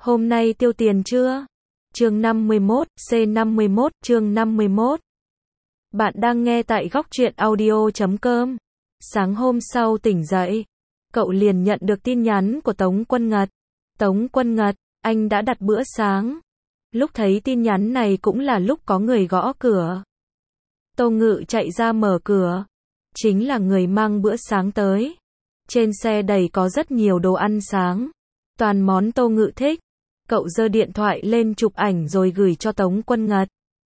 Hôm nay tiêu tiền chưa? Chương 51, C51, chương 51. Bạn đang nghe tại góc truyện audio.com. Sáng hôm sau tỉnh dậy, cậu liền nhận được tin nhắn của Tống Quân Ngật. Tống Quân Ngật, anh đã đặt bữa sáng. Lúc thấy tin nhắn này cũng là lúc có người gõ cửa. Tô Ngự chạy ra mở cửa. Chính là người mang bữa sáng tới. Trên xe đầy có rất nhiều đồ ăn sáng. Toàn món Tô Ngự thích. Cậu giơ điện thoại lên chụp ảnh rồi gửi cho Tống Quân Ngật.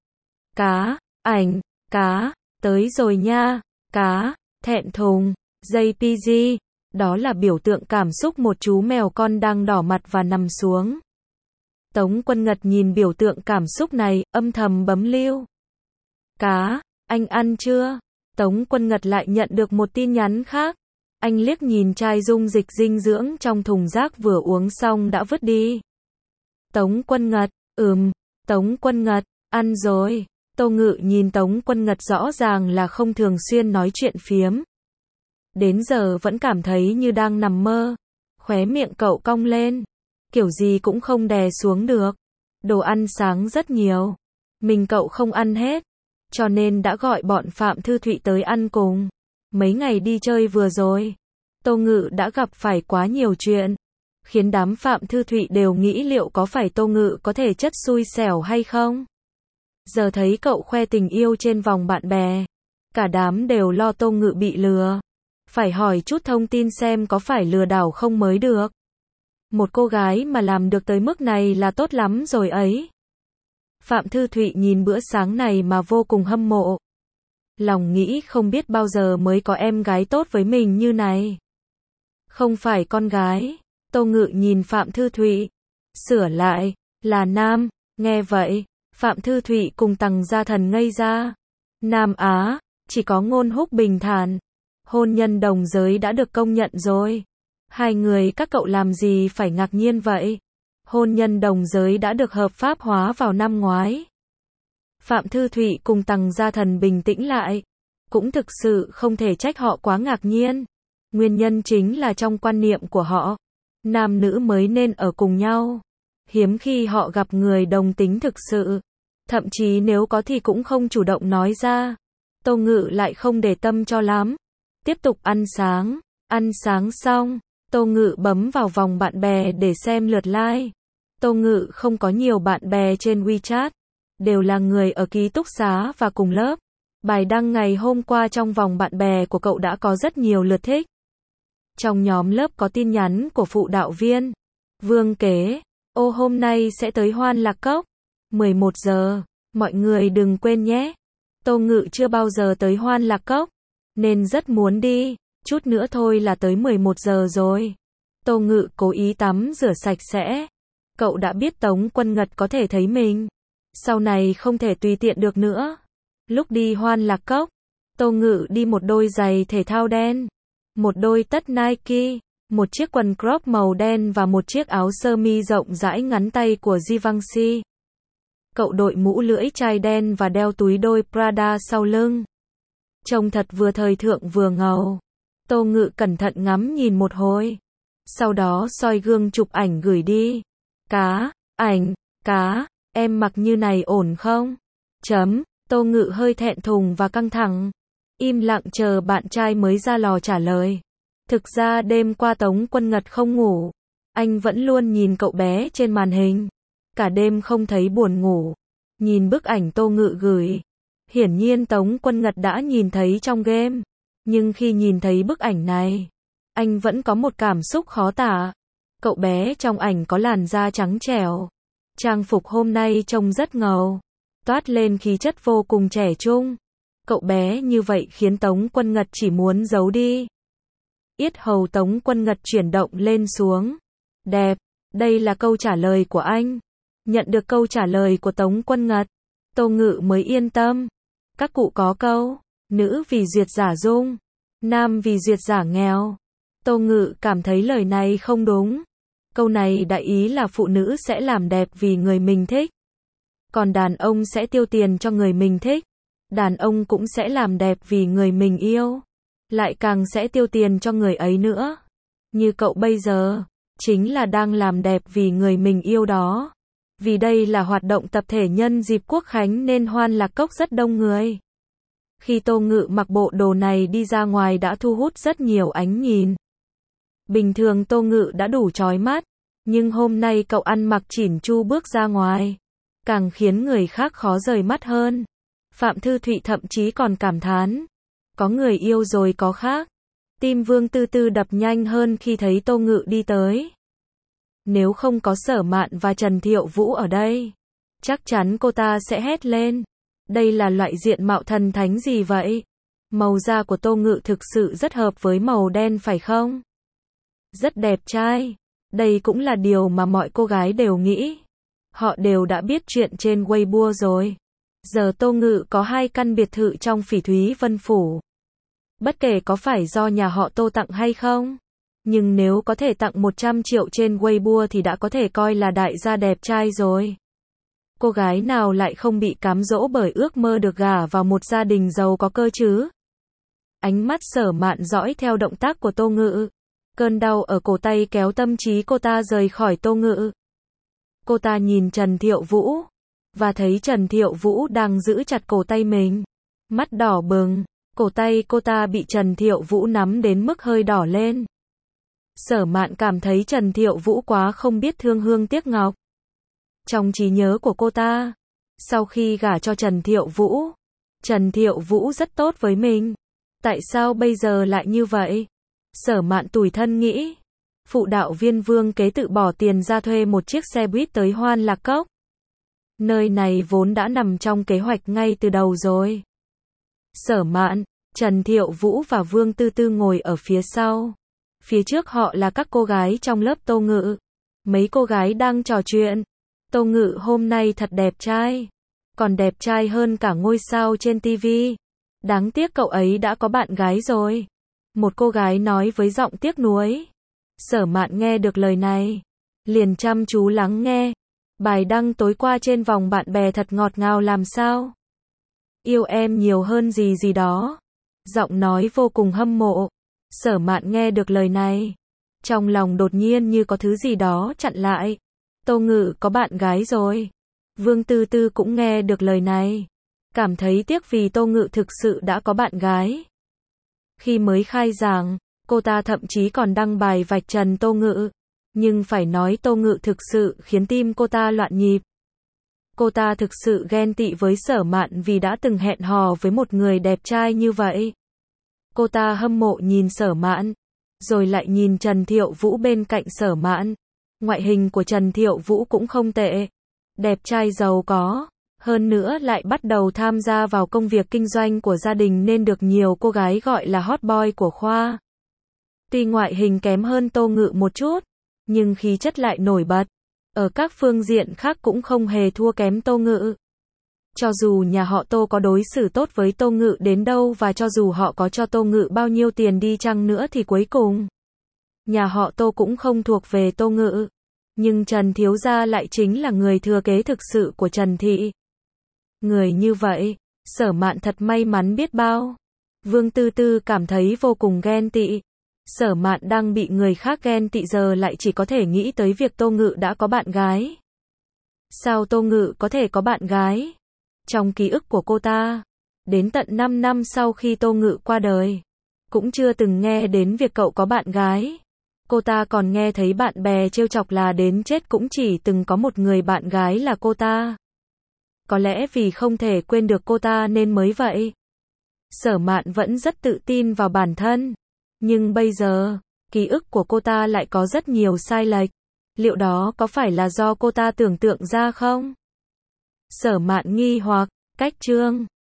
Cá, tới rồi nha, cá, thẹn thùng, JPG, đó là biểu tượng cảm xúc một chú mèo con đang đỏ mặt và nằm xuống. Tống Quân Ngật nhìn biểu tượng cảm xúc này, âm thầm bấm lưu. Cá, anh ăn chưa? Tống Quân Ngật lại nhận được một tin nhắn khác. Anh liếc nhìn chai dung dịch dinh dưỡng trong thùng rác vừa uống xong đã vứt đi. Tống Quân Ngật, Tống Quân Ngật, ăn rồi. Tô Ngự nhìn Tống Quân Ngật rõ ràng là không thường xuyên nói chuyện phiếm. Đến giờ vẫn cảm thấy như đang nằm mơ. Khóe miệng cậu cong lên. Kiểu gì cũng không đè xuống được. Đồ ăn sáng rất nhiều. Mình cậu không ăn hết. Cho nên đã gọi bọn Phạm Thư Thụy tới ăn cùng. Mấy ngày đi chơi vừa rồi, Tô Ngự đã gặp phải quá nhiều chuyện. Khiến đám Phạm Thư Thụy đều nghĩ liệu có phải Tô Ngự có thể chất xui xẻo hay không. Giờ thấy cậu khoe tình yêu trên vòng bạn bè. Cả đám đều lo Tô Ngự bị lừa. Phải hỏi chút thông tin xem có phải lừa đảo không mới được. Một cô gái mà làm được tới mức này là tốt lắm rồi ấy. Phạm Thư Thụy nhìn bữa sáng này mà vô cùng hâm mộ. Lòng nghĩ không biết bao giờ mới có em gái tốt với mình như này. Không phải con gái. Tô Ngự nhìn Phạm Thư Thụy. Sửa lại, là nam. Nghe vậy, Phạm Thư Thụy cùng Tằng Gia Thần ngây ra. Nam Á, chỉ có Ngôn Húc bình thản. Hôn nhân đồng giới đã được công nhận rồi. Hai người các cậu làm gì phải ngạc nhiên vậy? Hôn nhân đồng giới đã được hợp pháp hóa vào năm ngoái. Phạm Thư Thụy cùng Tằng Gia Thần bình tĩnh lại. Cũng thực sự không thể trách họ quá ngạc nhiên. Nguyên nhân chính là trong quan niệm của họ, nam nữ mới nên ở cùng nhau. Hiếm khi họ gặp người đồng tính thực sự. Thậm chí nếu có thì cũng không chủ động nói ra. Tô Ngự lại không để tâm cho lắm. Tiếp tục ăn sáng. Ăn sáng xong, Tô Ngự bấm vào vòng bạn bè để xem lượt like. Tô Ngự không có nhiều bạn bè trên WeChat. Đều là người ở ký túc xá và cùng lớp. Bài đăng ngày hôm qua trong vòng bạn bè của cậu đã có rất nhiều lượt thích. Trong nhóm lớp có tin nhắn của phụ đạo viên. Vương Kế, ô hôm nay sẽ tới Hoan Lạc Cốc. 11 giờ, mọi người đừng quên nhé. Tô Ngự chưa bao giờ tới Hoan Lạc Cốc, nên rất muốn đi. Chút nữa thôi là tới 11 giờ rồi. Tô Ngự cố ý tắm rửa sạch sẽ. Cậu đã biết Tống Quân Ngật có thể thấy mình. Sau này không thể tùy tiện được nữa. Lúc đi Hoan Lạc Cốc, Tô Ngự đi một đôi giày thể thao đen, một đôi tất Nike, một chiếc quần crop màu đen và một chiếc áo sơ mi rộng rãi ngắn tay của Givenchy. Cậu đội mũ lưỡi chai đen và đeo túi đôi Prada sau lưng. Trông thật vừa thời thượng vừa ngầu. Tô Ngự cẩn thận ngắm nhìn một hồi. Sau đó soi gương chụp ảnh gửi đi. Cá, em mặc như này ổn không? Tô Ngự hơi thẹn thùng và căng thẳng. Im lặng chờ bạn trai mới ra lò trả lời. Thực ra đêm qua Tống Quân Ngật không ngủ. Anh vẫn luôn nhìn cậu bé trên màn hình. Cả đêm không thấy buồn ngủ. Nhìn bức ảnh Tô Ngự gửi. Hiển nhiên Tống Quân Ngật đã nhìn thấy trong game. Nhưng khi nhìn thấy bức ảnh này, anh vẫn có một cảm xúc khó tả. Cậu bé trong ảnh có làn da trắng trẻo. Trang phục hôm nay trông rất ngầu. Toát lên khí chất vô cùng trẻ trung. Cậu bé như vậy khiến Tống Quân Ngật chỉ muốn giấu đi. Yết hầu Tống Quân Ngật chuyển động lên xuống. Đẹp, đây là câu trả lời của anh. Nhận được câu trả lời của Tống Quân Ngật, Tô Ngự mới yên tâm. Các cụ có câu, nữ vì duyệt giả dung, nam vì duyệt giả nghèo. Tô Ngự cảm thấy lời này không đúng. Câu này đại ý là phụ nữ sẽ làm đẹp vì người mình thích. Còn đàn ông sẽ tiêu tiền cho người mình thích. Đàn ông cũng sẽ làm đẹp vì người mình yêu. Lại càng sẽ tiêu tiền cho người ấy nữa. Như cậu bây giờ, chính là đang làm đẹp vì người mình yêu đó. Vì đây là hoạt động tập thể nhân dịp Quốc khánh nên Hoan Lạc Cốc rất đông người. Khi Tô Ngự mặc bộ đồ này đi ra ngoài đã thu hút rất nhiều ánh nhìn. Bình thường Tô Ngự đã đủ chói mắt, nhưng hôm nay cậu ăn mặc chỉn chu bước ra ngoài, càng khiến người khác khó rời mắt hơn. Phạm Thư Thụy thậm chí còn cảm thán, có người yêu rồi có khác. Tim Vương Tư Tư đập nhanh hơn khi thấy Tô Ngự đi tới. Nếu không có Sở Mạn và Trần Thiệu Vũ ở đây, chắc chắn cô ta sẽ hét lên. Đây là loại diện mạo thần thánh gì vậy? Màu da của Tô Ngự thực sự rất hợp với màu đen phải không? Rất đẹp trai. Đây cũng là điều mà mọi cô gái đều nghĩ. Họ đều đã biết chuyện trên Weibo rồi. Giờ Tô Ngự có 2 căn biệt thự trong Phỉ Thúy Vân Phủ. Bất kể có phải do nhà họ Tô tặng hay không, nhưng nếu có thể tặng 100 triệu trên Weibo thì đã có thể coi là đại gia đẹp trai rồi. Cô gái nào lại không bị cám dỗ bởi ước mơ được gả vào một gia đình giàu có cơ chứ? Ánh mắt Sở Mạn dõi theo động tác của Tô Ngự. Cơn đau ở cổ tay kéo tâm trí cô ta rời khỏi Tô Ngự. Cô ta nhìn Trần Thiệu Vũ, và thấy Trần Thiệu Vũ đang giữ chặt cổ tay mình. Mắt đỏ bừng, cổ tay cô ta bị Trần Thiệu Vũ nắm đến mức hơi đỏ lên. Sở Mạn cảm thấy Trần Thiệu Vũ quá không biết thương hương tiếc ngọc. Trong trí nhớ của cô ta, sau khi gả cho Trần Thiệu Vũ rất tốt với mình. Tại sao bây giờ lại như vậy? Sở Mạn tủi thân nghĩ. Phụ đạo viên Vương Kế tự bỏ tiền ra thuê một chiếc xe buýt tới Hoan Lạc Cốc. Nơi này vốn đã nằm trong kế hoạch ngay từ đầu rồi. Sở Mạn, Trần Thiệu Vũ và Vương Tư Tư ngồi ở phía sau. Phía trước họ là các cô gái trong lớp Tô Ngự. Mấy cô gái đang trò chuyện. Tô Ngự hôm nay thật đẹp trai. Còn đẹp trai hơn cả ngôi sao trên TV. Đáng tiếc cậu ấy đã có bạn gái rồi. Một cô gái nói với giọng tiếc nuối. Sở Mạn nghe được lời này, liền chăm chú lắng nghe. Bài đăng tối qua trên vòng bạn bè thật ngọt ngào làm sao? Yêu em nhiều hơn gì gì đó. Giọng nói vô cùng hâm mộ. Sở Mạn nghe được lời này, trong lòng đột nhiên như có thứ gì đó chặn lại. Tô Ngự có bạn gái rồi. Vương Tư Tư cũng nghe được lời này, cảm thấy tiếc vì Tô Ngự thực sự đã có bạn gái. Khi mới khai giảng, cô ta thậm chí còn đăng bài vạch trần Tô Ngự. Nhưng phải nói Tô Ngự thực sự khiến tim cô ta loạn nhịp. Cô ta thực sự ghen tị với Sở Mạn vì đã từng hẹn hò với một người đẹp trai như vậy. Cô ta hâm mộ nhìn Sở Mạn, rồi lại nhìn Trần Thiệu Vũ bên cạnh Sở Mạn. Ngoại hình của Trần Thiệu Vũ cũng không tệ. Đẹp trai giàu có. Hơn nữa lại bắt đầu tham gia vào công việc kinh doanh của gia đình nên được nhiều cô gái gọi là hot boy của khoa. Tuy ngoại hình kém hơn Tô Ngự một chút, nhưng khí chất lại nổi bật. Ở các phương diện khác cũng không hề thua kém Tô Ngự. Cho dù nhà họ Tô có đối xử tốt với Tô Ngự đến đâu và cho dù họ có cho Tô Ngự bao nhiêu tiền đi chăng nữa thì cuối cùng, nhà họ Tô cũng không thuộc về Tô Ngự. Nhưng Trần Thiếu Gia lại chính là người thừa kế thực sự của Trần Thị. Người như vậy, Sở Mạn thật may mắn biết bao. Vương Tư Tư cảm thấy vô cùng ghen tị. Sở Mạn đang bị người khác ghen tị giờ lại chỉ có thể nghĩ tới việc Tô Ngự đã có bạn gái. Sao Tô Ngự có thể có bạn gái? Trong ký ức của cô ta, đến tận 5 năm sau khi Tô Ngự qua đời, cũng chưa từng nghe đến việc cậu có bạn gái. Cô ta còn nghe thấy bạn bè trêu chọc là đến chết cũng chỉ từng có một người bạn gái là cô ta. Có lẽ vì không thể quên được cô ta nên mới vậy. Sở Mạn vẫn rất tự tin vào bản thân. Nhưng bây giờ, ký ức của cô ta lại có rất nhiều sai lệch. Liệu đó có phải là do cô ta tưởng tượng ra không? Sở Mạn nghi hoặc, cách chương